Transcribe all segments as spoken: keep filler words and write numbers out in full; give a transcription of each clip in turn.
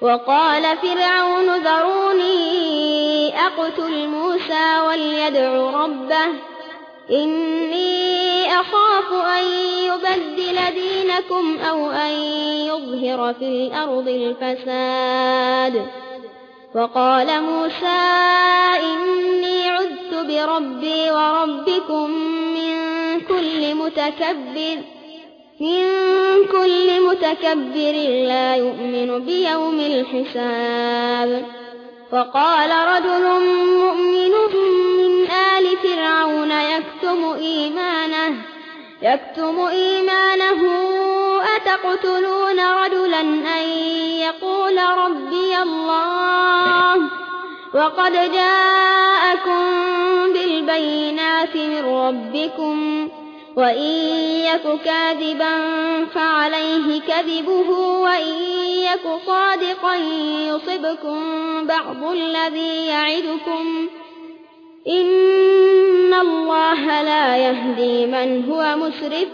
وقال فرعون ذروني أقتل موسى وليدع ربه إني أخاف أن يبدل دينكم أو أن يظهر في الأرض الفساد. وقال موسى إني عذت بربي وربكم من كل متكبر من كل متكبر لا يؤمن بيوم الحساب. وقال رجل مؤمن من آل فرعون يكتم إيمانه يكتم إيمانه أتقتلون رجلا أن يقول ربي الله وقد جاءكم بالبينات من ربكم وإن يك كاذبا فعليه كذبه وإن يك صادقا يصبكم بعض الذي يعدكم إن الله لا يهدي من هو مسرف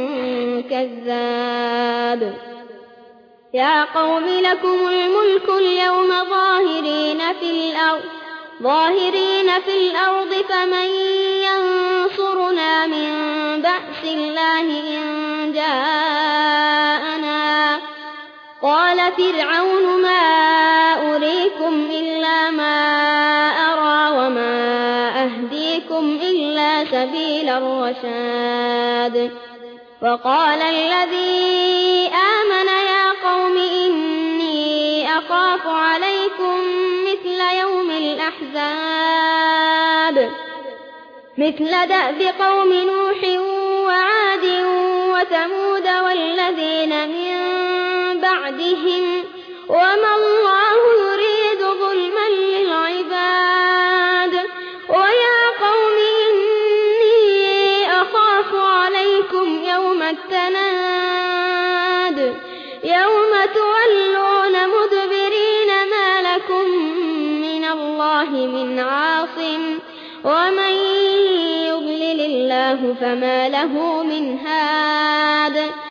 كذاب. يا قوم لكم الملك اليوم ظاهرين في الأرض ظاهرين في الأرض فمن ينصرنا من بأس الله إن جاءنا. قال فرعون ما أريكم إلا ما أرى وما أهديكم إلا سبيل الرشاد. وقال الذي آمن يا قوم إني أخاف عليكم مثل يوم الأحزاب مثل دأب قوم نوح وعاد وثمود والذين من بعدهم وما الله يريد ظلما للعباد. ويا قوم إني أخاف عليكم يوم التناد يوم تولون مدبرين ما لكم من الله من عاصم ومن يضلل الله فما له من هاد.